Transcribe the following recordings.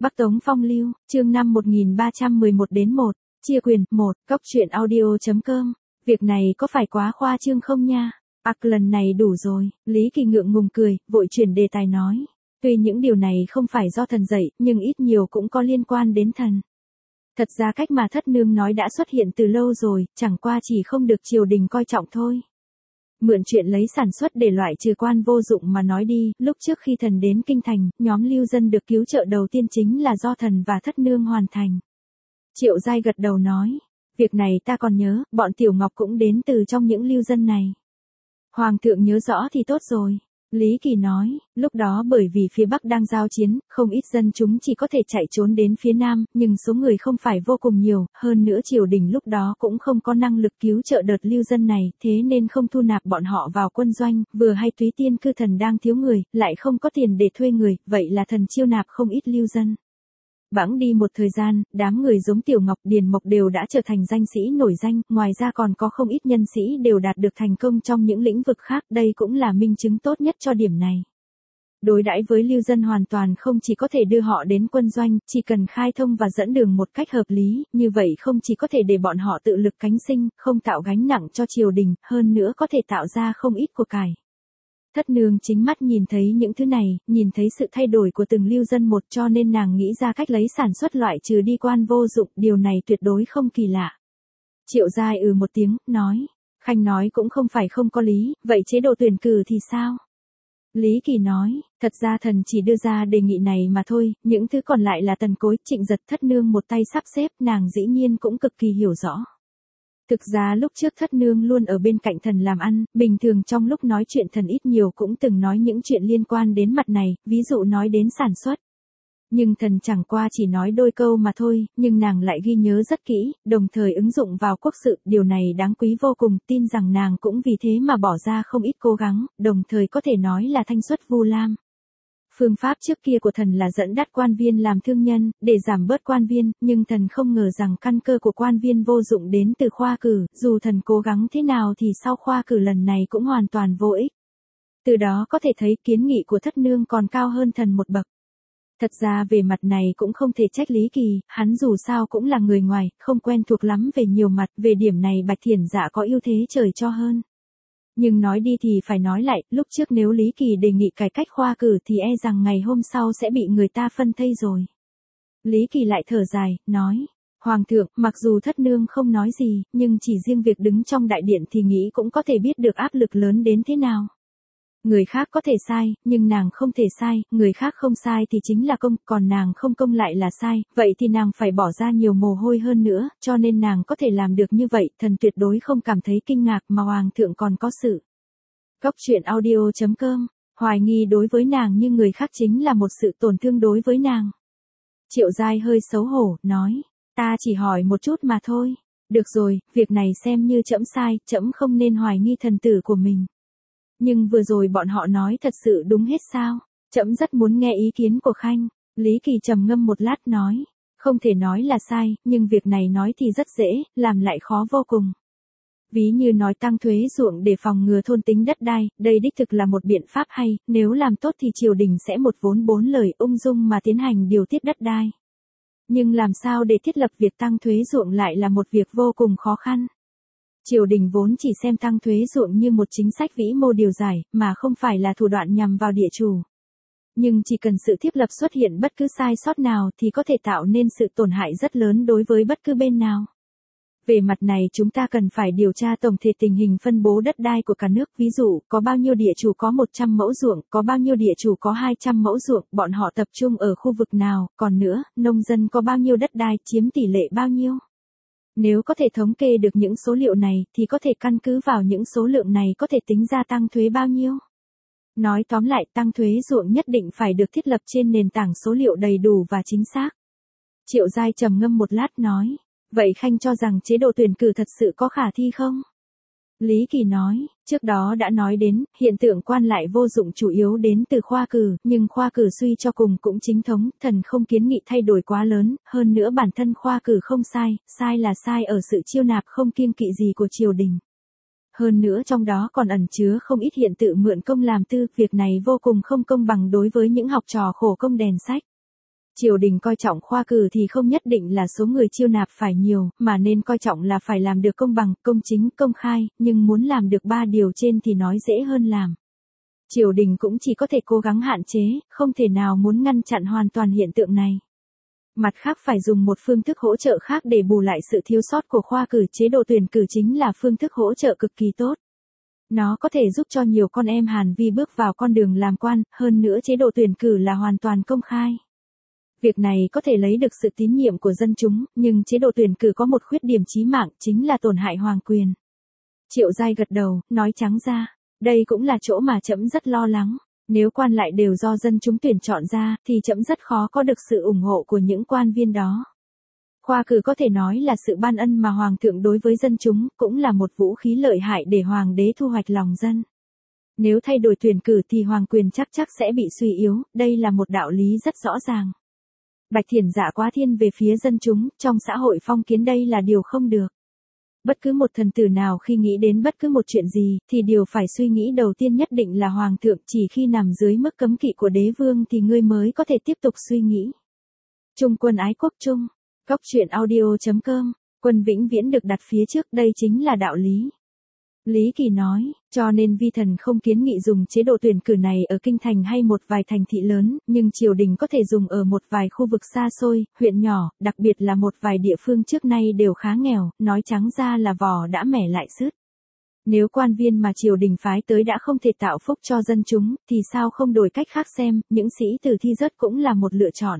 Bắc Tống Phong Lưu, chương 5 1311-1, chia quyền, 1, Cóc truyện audio.com. Việc này có phải quá khoa trương không nha? Lần này đủ rồi, Lý Kỳ ngượng ngùng cười, vội chuyển đề tài nói. Tuy những điều này không phải do thần dạy, nhưng ít nhiều cũng có liên quan đến thần. Thật ra cách mà thất nương nói đã xuất hiện từ lâu rồi, chẳng qua chỉ không được triều đình coi trọng thôi. Mượn chuyện lấy sản xuất để loại trừ quan vô dụng mà nói đi, lúc trước khi thần đến kinh thành, nhóm lưu dân được cứu trợ đầu tiên chính là do thần và thất nương hoàn thành. Triệu Giai gật đầu nói, việc này ta còn nhớ, bọn Tiểu Ngọc cũng đến từ trong những lưu dân này. Hoàng thượng nhớ rõ thì tốt rồi. Lý Kỳ nói, lúc đó bởi vì phía Bắc đang giao chiến, không ít dân chúng chỉ có thể chạy trốn đến phía Nam, nhưng số người không phải vô cùng nhiều, hơn nữa triều đình lúc đó cũng không có năng lực cứu trợ đợt lưu dân này, thế nên không thu nạp bọn họ vào quân doanh, vừa hay Túy Tiên cư thần đang thiếu người, lại không có tiền để thuê người, vậy là thần chiêu nạp không ít lưu dân. Bẵng đi một thời gian, đám người giống Tiểu Ngọc, Điền Mộc đều đã trở thành danh sĩ nổi danh, ngoài ra còn có không ít nhân sĩ đều đạt được thành công trong những lĩnh vực khác, đây cũng là minh chứng tốt nhất cho điểm này. Đối đãi với lưu dân hoàn toàn không chỉ có thể đưa họ đến quân doanh, chỉ cần khai thông và dẫn đường một cách hợp lý, như vậy không chỉ có thể để bọn họ tự lực cánh sinh, không tạo gánh nặng cho triều đình, hơn nữa có thể tạo ra không ít của cải. Thất nương chính mắt nhìn thấy những thứ này, nhìn thấy sự thay đổi của từng lưu dân một, cho nên nàng nghĩ ra cách lấy sản xuất loại trừ đi quan vô dụng, điều này tuyệt đối không kỳ lạ. Triệu Giai một tiếng, nói, Khanh nói cũng không phải không có lý, vậy chế độ tuyển cử thì sao? Lý Kỳ nói, thật ra thần chỉ đưa ra đề nghị này mà thôi, những thứ còn lại là Tần Cối, Trịnh Giật. Thất nương một tay sắp xếp, nàng dĩ nhiên cũng cực kỳ hiểu rõ. Thực ra lúc trước thất nương luôn ở bên cạnh thần làm ăn, bình thường trong lúc nói chuyện thần ít nhiều cũng từng nói những chuyện liên quan đến mặt này, ví dụ nói đến sản xuất. Nhưng thần chẳng qua chỉ nói đôi câu mà thôi, nhưng nàng lại ghi nhớ rất kỹ, đồng thời ứng dụng vào quốc sự, điều này đáng quý vô cùng, tin rằng nàng cũng vì thế mà bỏ ra không ít cố gắng, đồng thời có thể nói là thanh xuất vu lam. Phương pháp trước kia của thần là dẫn dắt quan viên làm thương nhân, để giảm bớt quan viên, nhưng thần không ngờ rằng căn cơ của quan viên vô dụng đến từ khoa cử, dù thần cố gắng thế nào thì sau khoa cử lần này cũng hoàn toàn vô ích. Từ đó có thể thấy kiến nghị của thất nương còn cao hơn thần một bậc. Thật ra về mặt này cũng không thể trách Lý Kỳ, hắn dù sao cũng là người ngoài, không quen thuộc lắm về nhiều mặt, về điểm này Bạch Thiển Dạ có ưu thế trời cho hơn. Nhưng nói đi thì phải nói lại, lúc trước nếu Lý Kỳ đề nghị cải cách khoa cử thì e rằng ngày hôm sau sẽ bị người ta phân thây rồi. Lý Kỳ lại thở dài, nói, Hoàng thượng, mặc dù thất nương không nói gì, nhưng chỉ riêng việc đứng trong đại điện thì nghĩ cũng có thể biết được áp lực lớn đến thế nào. Người khác có thể sai, nhưng nàng không thể sai, người khác không sai thì chính là công, còn nàng không công lại là sai, vậy thì nàng phải bỏ ra nhiều mồ hôi hơn nữa, cho nên nàng có thể làm được như vậy, thần tuyệt đối không cảm thấy kinh ngạc mà Hoàng thượng còn có sự. Cóc truyện audio.com, hoài nghi đối với nàng như người khác chính là một sự tổn thương đối với nàng. Triệu Giai hơi xấu hổ, nói, ta chỉ hỏi một chút mà thôi, được rồi, việc này xem như trẫm sai, trẫm không nên hoài nghi thần tử của mình. Nhưng vừa rồi bọn họ nói thật sự đúng hết sao? Trẫm rất muốn nghe ý kiến của Khanh. Lý Kỳ trầm ngâm một lát nói, không thể nói là sai, nhưng việc này nói thì rất dễ, làm lại khó vô cùng. Ví như nói tăng thuế ruộng để phòng ngừa thôn tính đất đai, đây đích thực là một biện pháp hay, nếu làm tốt thì triều đình sẽ một vốn bốn lời ung dung mà tiến hành điều tiết đất đai. Nhưng làm sao để thiết lập việc tăng thuế ruộng lại là một việc vô cùng khó khăn. Triều đình vốn chỉ xem tăng thuế ruộng như một chính sách vĩ mô điều giải, mà không phải là thủ đoạn nhằm vào địa chủ. Nhưng chỉ cần sự thiết lập xuất hiện bất cứ sai sót nào thì có thể tạo nên sự tổn hại rất lớn đối với bất cứ bên nào. Về mặt này chúng ta cần phải điều tra tổng thể tình hình phân bố đất đai của cả nước, ví dụ, có bao nhiêu địa chủ có 100 mẫu ruộng, có bao nhiêu địa chủ có 200 mẫu ruộng, bọn họ tập trung ở khu vực nào, còn nữa, nông dân có bao nhiêu đất đai, chiếm tỷ lệ bao nhiêu. Nếu có thể thống kê được những số liệu này, thì có thể căn cứ vào những số lượng này có thể tính ra tăng thuế bao nhiêu. Nói tóm lại, tăng thuế ruộng nhất định phải được thiết lập trên nền tảng số liệu đầy đủ và chính xác. Triệu Giai trầm ngâm một lát nói, vậy Khanh cho rằng chế độ tuyển cử thật sự có khả thi không? Lý Kỳ nói, trước đó đã nói đến, hiện tượng quan lại vô dụng chủ yếu đến từ khoa cử, nhưng khoa cử suy cho cùng cũng chính thống, thần không kiến nghị thay đổi quá lớn, hơn nữa bản thân khoa cử không sai, sai là sai ở sự chiêu nạp không kiêng kỵ gì của triều đình. Hơn nữa trong đó còn ẩn chứa không ít hiện tượng mượn công làm tư, việc này vô cùng không công bằng đối với những học trò khổ công đèn sách. Triều đình coi trọng khoa cử thì không nhất định là số người chiêu nạp phải nhiều, mà nên coi trọng là phải làm được công bằng, công chính, công khai, nhưng muốn làm được 3 điều trên thì nói dễ hơn làm. Triều đình cũng chỉ có thể cố gắng hạn chế, không thể nào muốn ngăn chặn hoàn toàn hiện tượng này. Mặt khác phải dùng một phương thức hỗ trợ khác để bù lại sự thiếu sót của khoa cử. Chế độ tuyển cử chính là phương thức hỗ trợ cực kỳ tốt. Nó có thể giúp cho nhiều con em Hàn Vi bước vào con đường làm quan, hơn nữa chế độ tuyển cử là hoàn toàn công khai. Việc này có thể lấy được sự tín nhiệm của dân chúng, nhưng chế độ tuyển cử có một khuyết điểm chí mạng, chính là tổn hại hoàng quyền. Triệu Giai gật đầu, nói trắng ra, đây cũng là chỗ mà trẫm rất lo lắng. Nếu quan lại đều do dân chúng tuyển chọn ra, thì trẫm rất khó có được sự ủng hộ của những quan viên đó. Khoa cử có thể nói là sự ban ân mà hoàng thượng đối với dân chúng, cũng là một vũ khí lợi hại để hoàng đế thu hoạch lòng dân. Nếu thay đổi tuyển cử thì hoàng quyền chắc sẽ bị suy yếu, đây là một đạo lý rất rõ ràng. Bạch Thiển Dạ quá thiên về phía dân chúng, trong xã hội phong kiến đây là điều không được. Bất cứ một thần tử nào khi nghĩ đến bất cứ một chuyện gì, thì điều phải suy nghĩ đầu tiên nhất định là hoàng thượng, chỉ khi nằm dưới mức cấm kỵ của đế vương thì ngươi mới có thể tiếp tục suy nghĩ. Trung quân ái quốc chung, Cóc truyện audio.com, quân vĩnh viễn được đặt phía trước, đây chính là đạo lý. Lý Kỳ nói, cho nên vi thần không kiến nghị dùng chế độ tuyển cử này ở kinh thành hay một vài thành thị lớn, nhưng triều đình có thể dùng ở một vài khu vực xa xôi, huyện nhỏ, đặc biệt là một vài địa phương trước nay đều khá nghèo, nói trắng ra là vò đã mẻ lại sứt. Nếu quan viên mà triều đình phái tới đã không thể tạo phúc cho dân chúng, thì sao không đổi cách khác xem, những sĩ tử thi rớt cũng là một lựa chọn.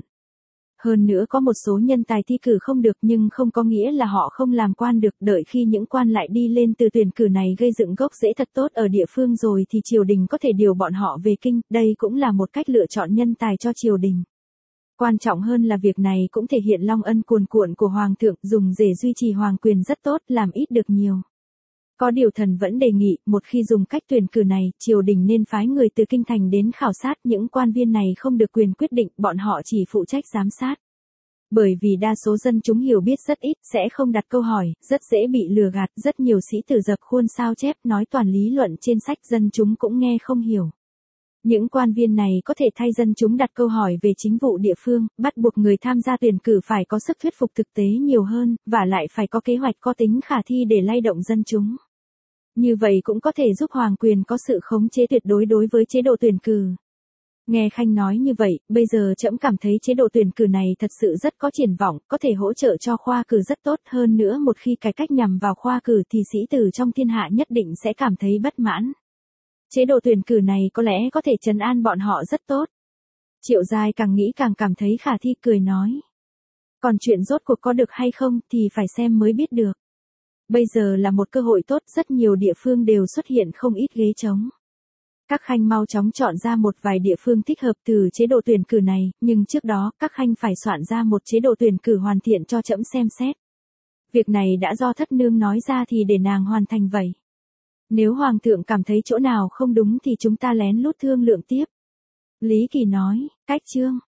Hơn nữa có một số nhân tài thi cử không được nhưng không có nghĩa là họ không làm quan được, đợi khi những quan lại đi lên từ tuyển cử này gây dựng gốc rễ thật tốt ở địa phương rồi thì triều đình có thể điều bọn họ về kinh, đây cũng là một cách lựa chọn nhân tài cho triều đình. Quan trọng hơn là việc này cũng thể hiện long ân cuồn cuộn của hoàng thượng, dùng để duy trì hoàng quyền rất tốt, làm ít được nhiều. Có điều thần vẫn đề nghị, một khi dùng cách tuyển cử này, triều đình nên phái người từ kinh thành đến khảo sát, những quan viên này không được quyền quyết định, bọn họ chỉ phụ trách giám sát. Bởi vì đa số dân chúng hiểu biết rất ít, sẽ không đặt câu hỏi, rất dễ bị lừa gạt, rất nhiều sĩ tử dập khuôn sao chép, nói toàn lý luận trên sách, dân chúng cũng nghe không hiểu. Những quan viên này có thể thay dân chúng đặt câu hỏi về chính vụ địa phương, bắt buộc người tham gia tuyển cử phải có sức thuyết phục thực tế nhiều hơn, và lại phải có kế hoạch có tính khả thi để lay động dân chúng. Như vậy cũng có thể giúp hoàng quyền có sự khống chế tuyệt đối đối với chế độ tuyển cử. Nghe Khanh nói như vậy, bây giờ trẫm cảm thấy chế độ tuyển cử này thật sự rất có triển vọng, có thể hỗ trợ cho khoa cử rất tốt, hơn nữa một khi cải cách nhằm vào khoa cử thì sĩ tử trong thiên hạ nhất định sẽ cảm thấy bất mãn. Chế độ tuyển cử này có lẽ có thể trấn an bọn họ rất tốt. Triệu Giai càng nghĩ càng cảm thấy khả thi, cười nói. Còn chuyện rốt cuộc có được hay không thì phải xem mới biết được. Bây giờ là một cơ hội tốt, rất nhiều địa phương đều xuất hiện không ít ghế trống. Các khanh mau chóng chọn ra một vài địa phương thích hợp từ chế độ tuyển cử này, nhưng trước đó các khanh phải soạn ra một chế độ tuyển cử hoàn thiện cho trẫm xem xét. Việc này đã do thất nương nói ra thì để nàng hoàn thành vậy. Nếu hoàng thượng cảm thấy chỗ nào không đúng thì chúng ta lén lút thương lượng tiếp. Lý Kỳ nói, cách chương.